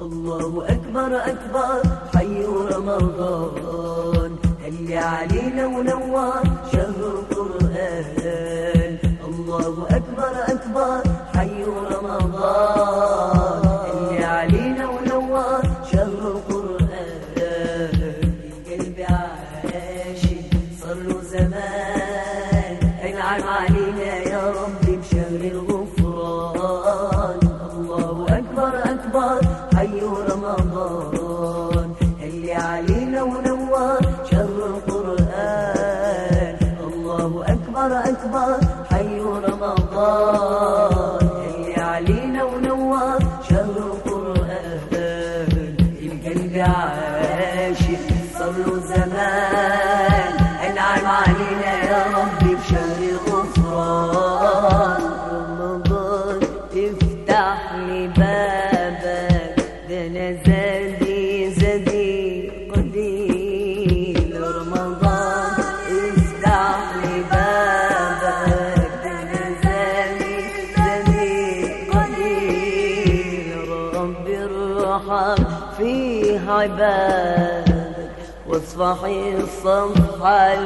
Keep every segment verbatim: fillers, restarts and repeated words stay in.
الله أكبر أكبر حي رمضان، هل علينا ونوار شهر القرآن. الله أكبر أكبر حي رمضان، هل علينا ونوار شهر القرآن. القلب عاشق صار له زمان، انعم علينا يا ربي بشهر الغفران. الله أكبر أكبر حي رمضان، هل علينا ونوار شهر القرآن. الله أكبر أكبر حي رمضان، هل علينا ونوار شهر القرآن. القلب عاشق صار له زمان، انعم علينا يا ربي بشهر الغفران. رمضان افتح لي بابك، ده انا زادي زادي قليل. رمضان افتح لي بابك، ده انا زادي زادي قليل. ربي ارحم في عبادك واصفحي الصفح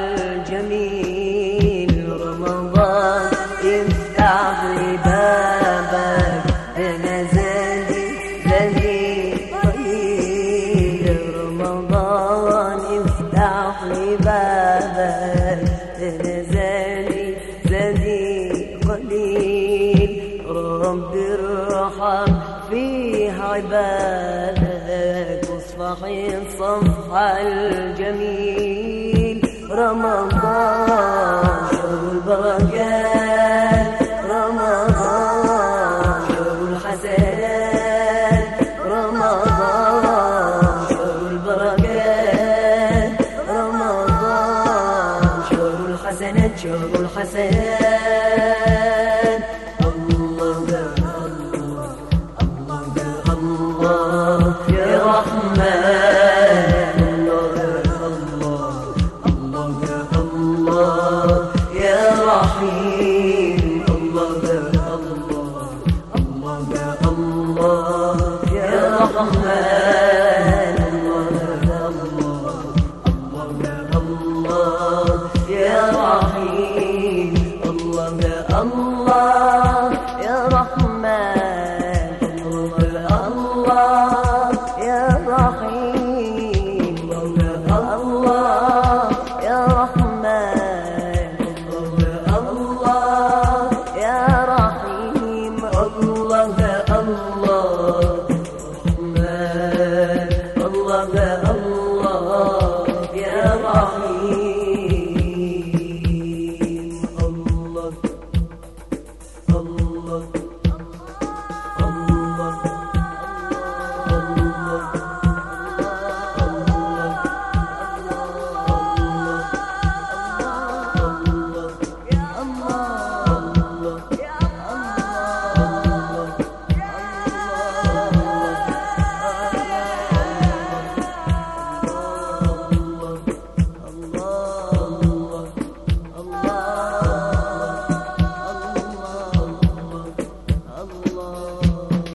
الجميل. رمضان افتح لي بابك، انا زادي زادي قليل. رمضان افتح لي بابك، انا زادي زادي قليل. ربي ارحم في عبادك واصفحي الصفح الجميل. رمضان